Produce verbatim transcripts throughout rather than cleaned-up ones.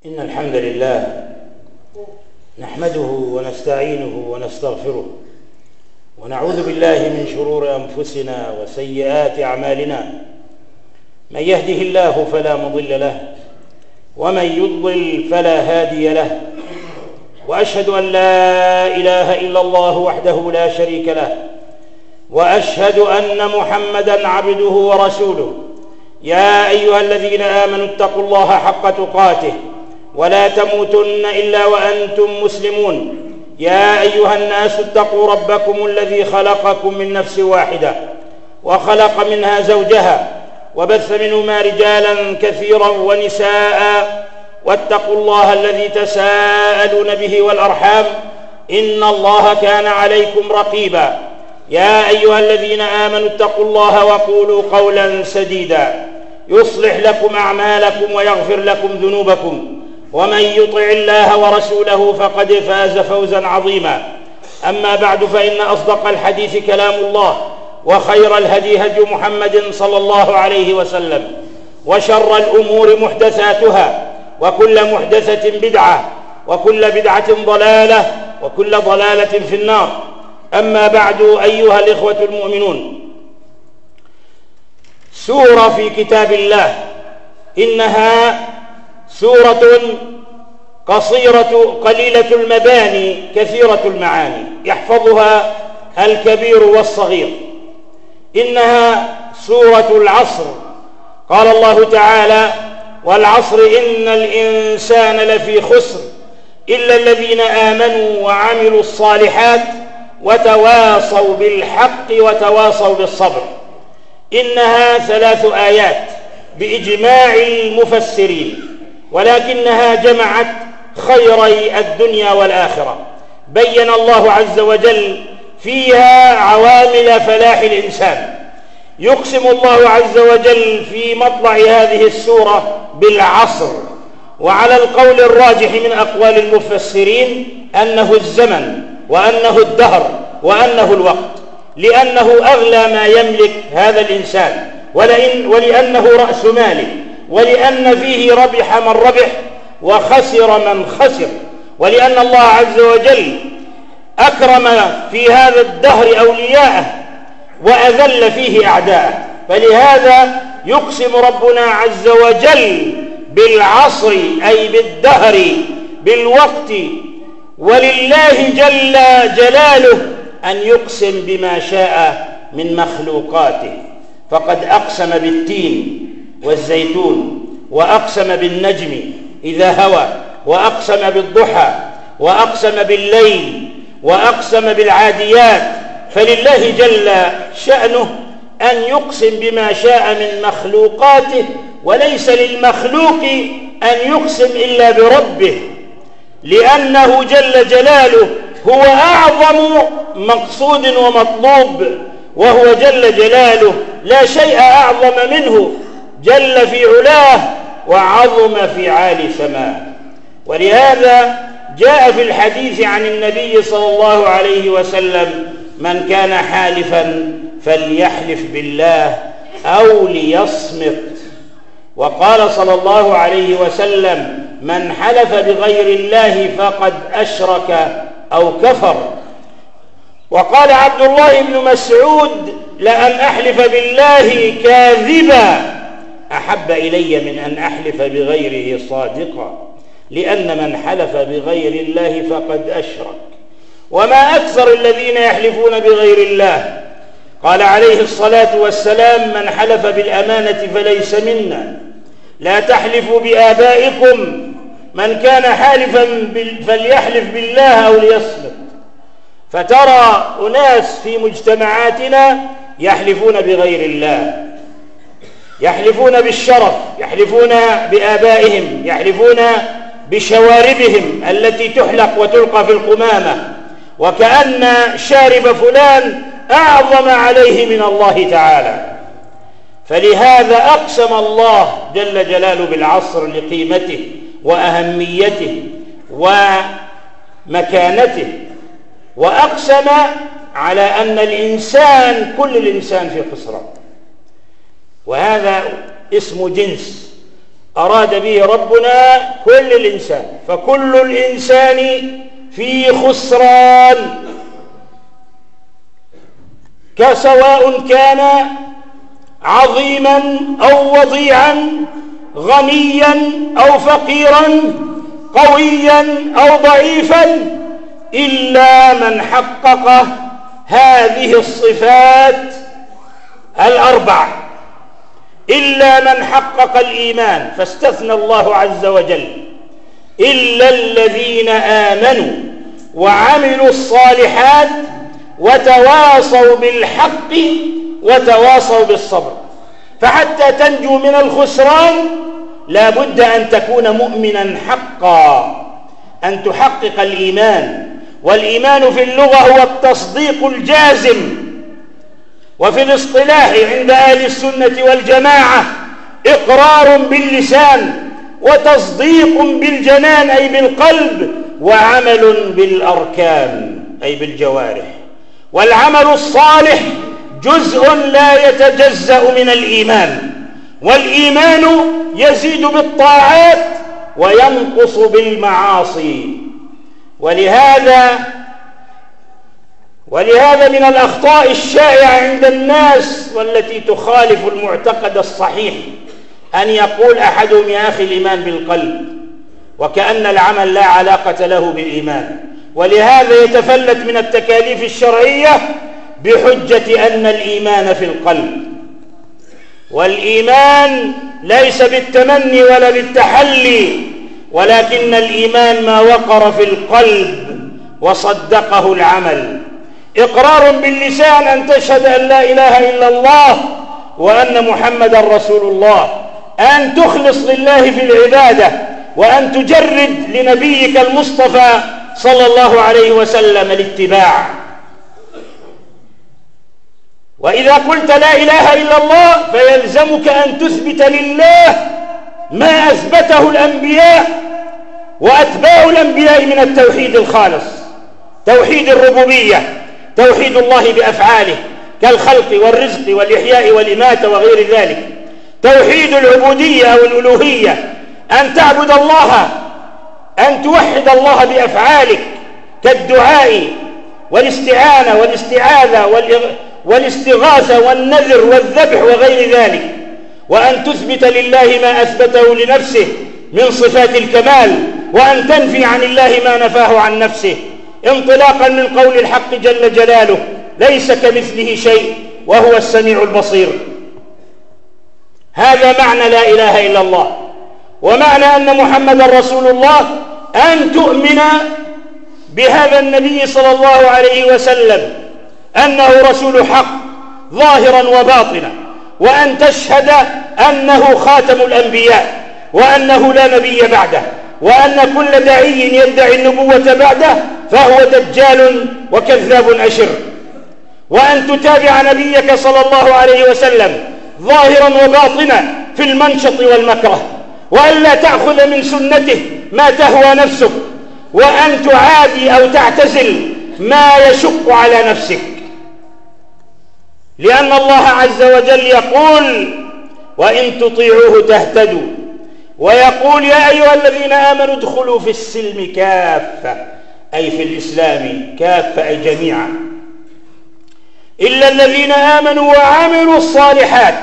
إن الحمد لله نحمده ونستعينه ونستغفره ونعوذ بالله من شرور أنفسنا وسيئات أعمالنا. من يهده الله فلا مضل له ومن يضلل فلا هادي له، وأشهد أن لا إله إلا الله وحده لا شريك له، وأشهد أن محمدًا عبده ورسوله. يا أيها الذين آمنوا اتقوا الله حق تقاته ولا تموتن إلا وأنتم مسلمون. يا أيها الناس اتقوا ربكم الذي خلقكم من نفس واحدة وخلق منها زوجها وبث منهما رجالا كثيرا ونساء، واتقوا الله الذي تساءلون به والأرحام إن الله كان عليكم رقيبا. يا أيها الذين آمنوا اتقوا الله وقولوا قولا سديدا يصلح لكم أعمالكم ويغفر لكم ذنوبكم، ومن يطع الله ورسوله فقد فاز فوزا عظيما. أما بعد، فإن أصدق الحديث كلام الله، وخير الهدي هدي محمد صلى الله عليه وسلم، وشر الأمور محدثاتها، وكل محدثة بدعة، وكل بدعة ضلالة، وكل ضلالة في النار. أما بعد، أيها الإخوة المؤمنون، سورة في كتاب الله، إنها سورة قصيرة قليلة المباني كثيرة المعاني، يحفظها الكبير والصغير. إنها سورة العصر. قال الله تعالى: والعصر إن الإنسان لفي خسر إلا الذين آمنوا وعملوا الصالحات وتواصوا بالحق وتواصوا بالصبر. إنها ثلاث آيات بإجماع المفسرين، ولكنها جمعت خيري الدنيا والآخرة. بين الله عز وجل فيها عوامل فلاح الإنسان. يقسم الله عز وجل في مطلع هذه السورة بالعصر، وعلى القول الراجح من أقوال المفسرين أنه الزمن، وأنه الدهر، وأنه الوقت، لأنه أغلى ما يملك هذا الإنسان، ولئن ولأنه رأس ماله، ولأن فيه ربح من ربح وخسر من خسر، ولأن الله عز وجل أكرم في هذا الدهر أولياءه وأذل فيه أعداءه. فلهذا يقسم ربنا عز وجل بالعصر، أي بالدهر، بالوقت. ولله جل جلاله أن يقسم بما شاء من مخلوقاته، فقد أقسم بالتين والزيتون، وأقسم بالنجم إذا هوى، وأقسم بالضحى، وأقسم بالليل، وأقسم بالعاديات. فلله جل شأنه أن يقسم بما شاء من مخلوقاته، وليس للمخلوق أن يقسم إلا بربه، لأنه جل جلاله هو أعظم مقصود ومطلوب، وهو جل جلاله لا شيء أعظم منه، جل في علاه وعظم في عالي سماه. ولهذا جاء في الحديث عن النبي صلى الله عليه وسلم: من كان حالفا فليحلف بالله أو ليصمت. وقال صلى الله عليه وسلم: من حلف بغير الله فقد أشرك أو كفر. وقال عبد الله بن مسعود: لأن أحلف بالله كاذبا أحب إلي من أن أحلف بغيره صادقا، لأن من حلف بغير الله فقد أشرك. وما أكثر الذين يحلفون بغير الله. قال عليه الصلاة والسلام: من حلف بالأمانة فليس منا. لا تحلفوا بآبائكم، من كان حالفا فليحلف بالله أو ليصمت. فترى أناس في مجتمعاتنا يحلفون بغير الله، يحلفون بالشرف، يحلفون بآبائهم، يحلفون بشواربهم التي تحلق وتلقى في القمامة، وكأن شارب فلان أعظم عليه من الله تعالى. فلهذا أقسم الله جل جلاله بالعصر لقيمته وأهميته ومكانته، وأقسم على أن الإنسان، كل الإنسان في خسران، وهذا اسم جنس، أراد به ربنا كل الإنسان، فكل الإنسان في خسران، كسواء كان عظيما أو وضيعا، غنيا أو فقيرا، قويا أو ضعيفا، إلا من حقق هذه الصفات الأربع، إلا من حقق الإيمان. فاستثنى الله عز وجل إلا الذين آمنوا وعملوا الصالحات وتواصوا بالحق وتواصوا بالصبر. فحتى تنجو من الخسران لا بد أن تكون مؤمنا حقا، أن تحقق الإيمان. والإيمان في اللغة هو التصديق الجازم، وفي الاصطلاح عند أهل السنة والجماعة إقرار باللسان وتصديق بالجنان أي بالقلب، وعمل بالأركان أي بالجوارح. والعمل الصالح جزء لا يتجزأ من الإيمان، والإيمان يزيد بالطاعات وينقص بالمعاصي. ولهذا ولهذا من الأخطاء الشائعة عند الناس والتي تخالف المعتقد الصحيح أن يقول أحدهم يا أخي الإيمان بالقلب، وكأن العمل لا علاقة له بالإيمان. ولهذا يتفلت من التكاليف الشرعية بحجة أن الإيمان في القلب. والإيمان ليس بالتمني ولا بالتحلي، ولكن الإيمان ما وقر في القلب وصدقه العمل. إقرار باللسان أن تشهد أن لا إله إلا الله وأن محمدا رسول الله، أن تخلص لله في العبادة، وأن تجرد لنبيك المصطفى صلى الله عليه وسلم الاتباع. وإذا قلت لا إله إلا الله فيلزمك أن تثبت لله ما أثبته الأنبياء وأتباع الأنبياء من التوحيد الخالص، توحيد الربوبية، توحيد الله بأفعاله كالخلق والرزق والإحياء والإماتة وغير ذلك، توحيد العبودية أو الألوهية، أن تعبد الله، أن توحد الله بأفعالك كالدعاء والاستعانة والاستعاذة والاستغاثة والنذر والذبح وغير ذلك، وأن تثبت لله ما أثبته لنفسه من صفات الكمال، وأن تنفي عن الله ما نفاه عن نفسه، انطلاقا من قول الحق جل جلاله ليس كمثله شيء وهو السميع البصير. هذا معنى لا إله إلا الله. ومعنى أن محمد رسول الله أن تؤمن بهذا النبي صلى الله عليه وسلم أنه رسول حق ظاهرا وباطنا، وأن تشهد أنه خاتم الأنبياء وأنه لا نبي بعده، وأن كل داعي يدعي النبوة بعده فهو دجال وكذاب أشر، وأن تتابع نبيك صلى الله عليه وسلم ظاهرا وباطنا في المنشط والمكره، وأن لا تأخذ من سنته ما تهوى نفسك، وأن تعادي أو تعتزل ما يشق على نفسك، لأن الله عز وجل يقول وإن تطيعوه تهتدوا، ويقول يا أيها الذين آمنوا ادخلوا في السلم كافة، أي في الإسلام كافة أي جميعا، إلا الذين آمنوا وعملوا الصالحات.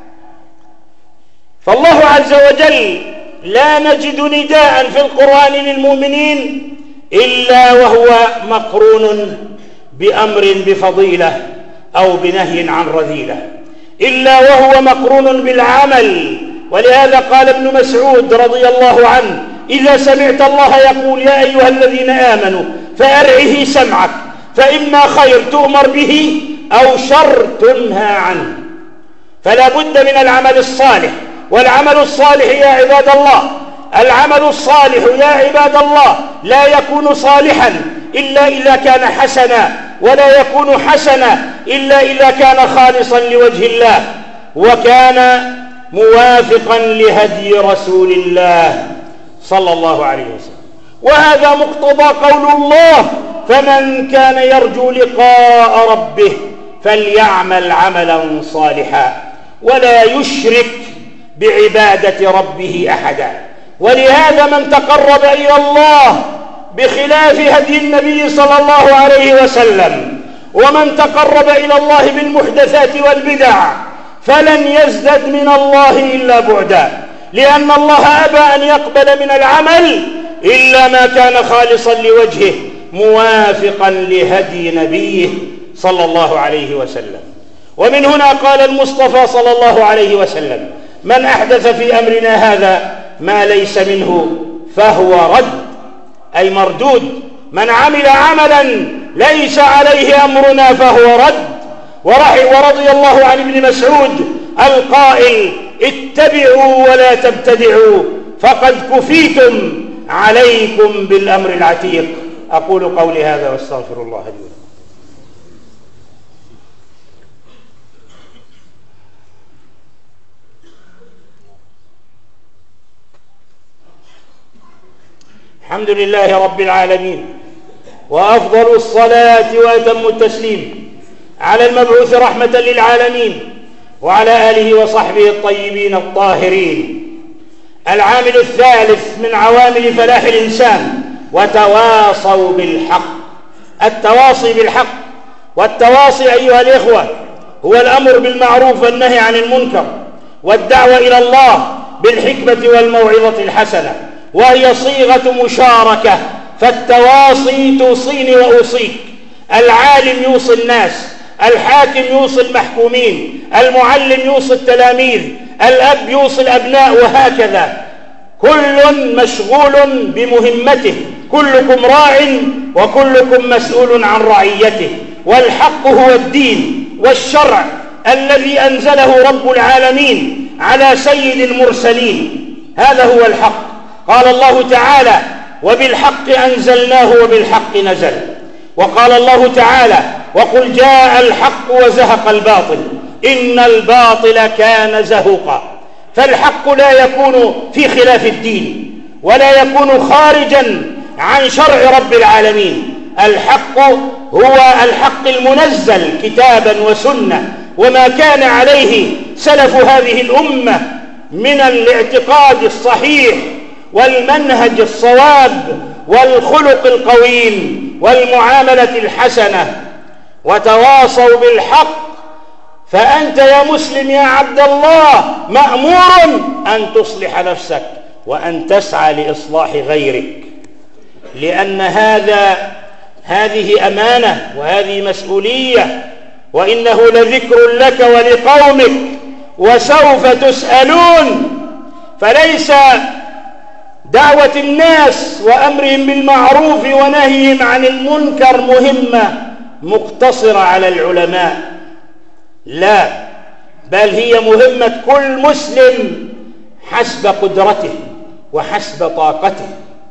فالله عز وجل لا نجد نداء في القرآن للمؤمنين إلا وهو مقرون بأمر بفضيلة أو بنهي عن رذيلة، إلا وهو مقرون بالعمل. ولهذا قال ابن مسعود رضي الله عنه إذا سمعت الله يقول يا أيها الذين آمنوا فأرعه سمعك، فإما خير تؤمر به أو شر تنهى عنه. فلا بد من العمل الصالح، والعمل الصالح يا عباد الله، العمل الصالح يا عباد الله لا يكون صالحا إلا إذا كان حسنا، ولا يكون حسنا إلا إذا كان خالصا لوجه الله وكان موافقا لهدي رسول الله صلى الله عليه وسلم. وهذا مقتضى قول الله فمن كان يرجو لقاء ربه فليعمل عملا صالحا ولا يشرك بعبادة ربه أحدا. ولهذا من تقرب إلى الله بخلاف هدي النبي صلى الله عليه وسلم ومن تقرب إلى الله بالمحدثات والبدع فلن يزدد من الله إلا بعدا، لأن الله أبى أن يقبل من العمل إلا ما كان خالصا لوجهه موافقا لهدي نبيه صلى الله عليه وسلم. ومن هنا قال المصطفى صلى الله عليه وسلم: من أحدث في أمرنا هذا ما ليس منه فهو رد، أي مردود. من عمل عملا ليس عليه أمرنا فهو رد. ورضي الله عن ابن مسعود القائل: اتبعوا ولا تبتدعوا فقد كفيتم، عليكم بالأمر العتيق. أقول قولي هذا واستغفر الله لي ولكم. الحمد لله رب العالمين، وأفضل الصلاة وأتم التسليم على المبعوث رحمة للعالمين وعلى آله وصحبه الطيبين الطاهرين. العامل الثالث من عوامل فلاح الإنسان: وتواصوا بالحق. التواصي بالحق، والتواصي أيها الإخوة هو الأمر بالمعروف والنهي عن المنكر والدعوة إلى الله بالحكمة والموعظة الحسنة، وهي صيغة مشاركة. فالتواصي توصيني وأوصيك، العالم يوصي الناس، الحاكم يوصي المحكومين، المعلم يوصي التلاميذ، الأب يوصي الأبناء، وهكذا. كل مشغول بمهمته، كلكم راع وكلكم مسؤول عن رعيته. والحق هو الدين والشرع الذي أنزله رب العالمين على سيد المرسلين، هذا هو الحق. قال الله تعالى: وبالحق أنزلناه وبالحق نزل. وقال الله تعالى: وقل جاء الحق وزهق الباطل إن الباطل كان زهوقا. فالحق لا يكون في خلاف الدين ولا يكون خارجا عن شرع رب العالمين. الحق هو الحق المنزل كتابا وسنة، وما كان عليه سلف هذه الأمة من الاعتقاد الصحيح والمنهج الصواب والخلق القويم والمعاملة الحسنة. وتواصوا بالحق. فأنت يا مسلم يا عبد الله مأمور أن تصلح نفسك وأن تسعى لإصلاح غيرك، لأن هذا هذه أمانة وهذه مسؤولية، وإنه لذكر لك ولقومك وسوف تسألون. فليس دعوة الناس وأمرهم بالمعروف ونهيهم عن المنكر مهمة مقتصرة على العلماء، لا، بل هي مهمة كل مسلم حسب قدرته وحسب طاقته.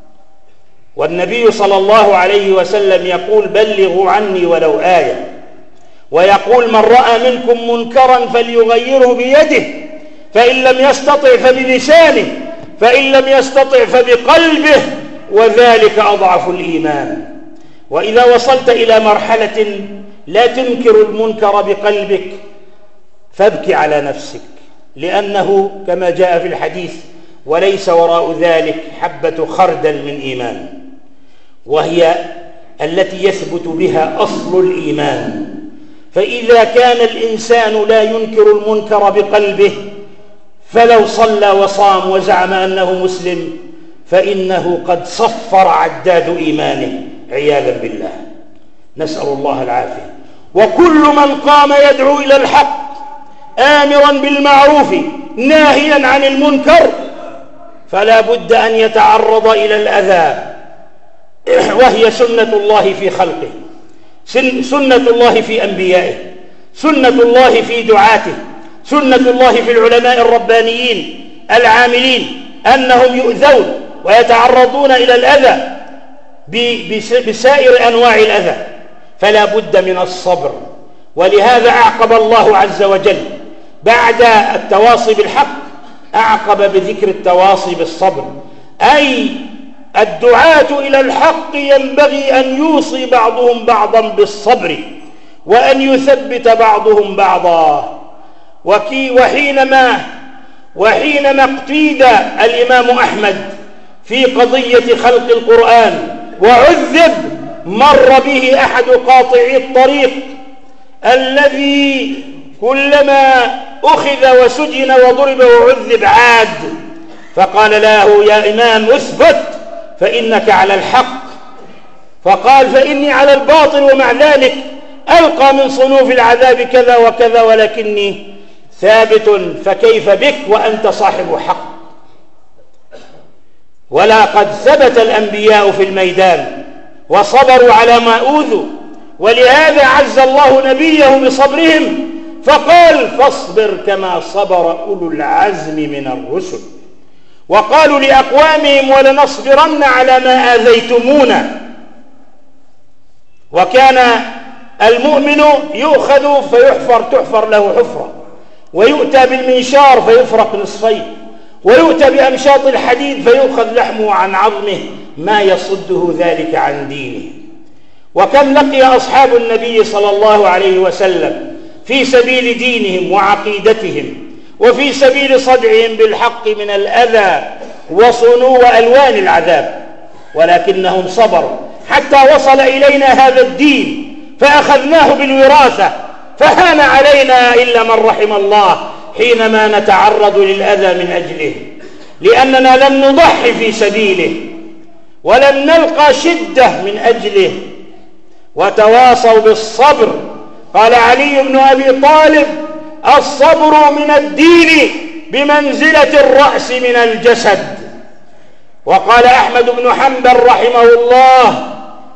والنبي صلى الله عليه وسلم يقول: بلغوا عني ولو آية. ويقول: من رأى منكم منكرا فليغيره بيده، فإن لم يستطع فبلسانه، فإن لم يستطع فبقلبه، وذلك أضعف الإيمان. وإذا وصلت إلى مرحلة لا تنكر المنكر بقلبك فابكي على نفسك، لأنه كما جاء في الحديث: وليس وراء ذلك حبة خردل من إيمان، وهي التي يثبت بها أصل الإيمان. فإذا كان الإنسان لا ينكر المنكر بقلبه، فلو صلى وصام وزعم أنه مسلم فإنه قد صفر عداد إيمانه عياذا بالله، نسأل الله العافية. وكل من قام يدعو إلى الحق آمرا بالمعروف ناهيا عن المنكر فلا بد أن يتعرض إلى الأذى، وهي سنة الله في خلقه، سنة الله في أنبيائه، سنة الله في دعاته، سنة الله في العلماء الربانيين العاملين، أنهم يؤذون ويتعرضون إلى الأذى بسائر أنواع الأذى، فلا بد من الصبر. ولهذا أعقب الله عز وجل بعد التواصي بالحق أعقب بذكر التواصي بالصبر، أي الدعاة إلى الحق ينبغي أن يوصي بعضهم بعضا بالصبر وأن يثبت بعضهم بعضا. وحينما وحينما اقتيد الإمام أحمد في قضية خلق القرآن وعذب، مر به أحد قاطعي الطريق الذي كلما أخذ وسجن وضرب وعذب عاد، فقال له: يا إمام اثبت فإنك على الحق. فقال: فإني على الباطل، ومع ذلك ألقى من صنوف العذاب كذا وكذا، ولكني ثابت، فكيف بك وأنت صاحب حق؟ ولقد ثبت الأنبياء في الميدان وصبروا على ما أوذوا، ولهذا عز الله نبيه بصبرهم فقال: فاصبر كما صبر أولو العزم من الرسل. وقالوا لأقوامهم: ولنصبرن على ما آذيتمونا. وكان المؤمن يؤخذ فيحفر تحفر له حفرة، ويؤتى بالمنشار فيفرق نصفين، ويؤتى بأمشاط الحديد فيؤخذ لحمه عن عظمه ما يصده ذلك عن دينه. وكم لقي أصحاب النبي صلى الله عليه وسلم في سبيل دينهم وعقيدتهم وفي سبيل صدعهم بالحق من الأذى وصنو وألوان العذاب، ولكنهم صبروا حتى وصل إلينا هذا الدين فأخذناه بالوراثة، فهان علينا إلا من رحم الله حينما نتعرض للأذى من أجله، لأننا لم نضحي في سبيله ولم نلقى شدة من أجله. وتواصوا بالصبر. قال علي بن أبي طالب: الصبر من الدين بمنزلة الرأس من الجسد. وقال أحمد بن حنبل رحمه الله: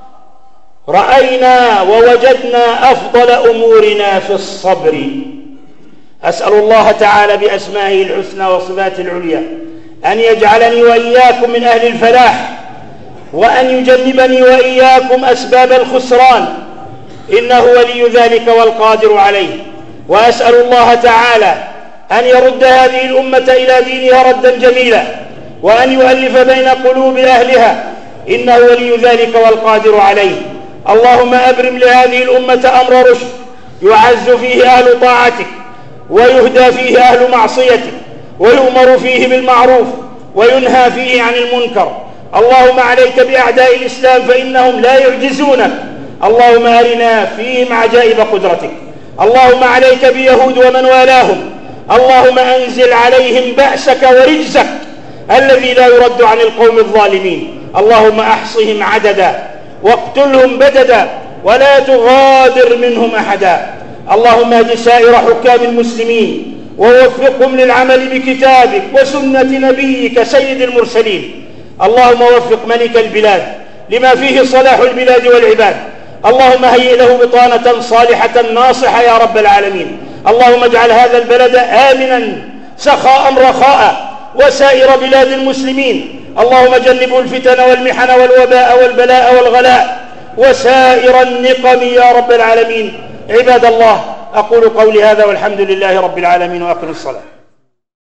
رأينا ووجدنا أفضل أمورنا في الصبر. أسأل الله تعالى بأسمائه الحسنى وصفاته العليا أن يجعلني وإياكم من أهل الفلاح، وأن يجنبني وإياكم أسباب الخسران، إنه ولي ذلك والقادر عليه. وأسأل الله تعالى أن يرد هذه الأمة إلى دينها ردا جميلا، وأن يؤلف بين قلوب أهلها، إنه ولي ذلك والقادر عليه. اللهم أبرم لهذه الأمة أمر رشد يعز فيه أهل طاعتك، ويهدى فيه أهل معصيتك، ويؤمر فيه بالمعروف وينهى فيه عن المنكر. اللهم عليك بأعداء الإسلام فإنهم لا يعجزونك. اللهم أرنا فيهم عجائب قدرتك. اللهم عليك بيهود ومن والاهم. اللهم أنزل عليهم بأسك ورجزك الذي لا يرد عن القوم الظالمين. اللهم أحصهم عددا واقتلهم بددا ولا تغادر منهم أحدا. اللهم اهد سائر حكام المسلمين ووفقهم للعمل بكتابك وسنة نبيك سيد المرسلين. اللهم وفق ملك البلاد لما فيه صلاح البلاد والعباد. اللهم هيئ له بطانة صالحة ناصحة يا رب العالمين. اللهم اجعل هذا البلد آمنا سخاء رخاء وسائر بلاد المسلمين. اللهم جنبه الفتن والمحن والوباء والبلاء والغلاء وسائر النقم يا رب العالمين. عباد الله، أقول قولي هذا والحمد لله رب العالمين، وأقم الصلاة.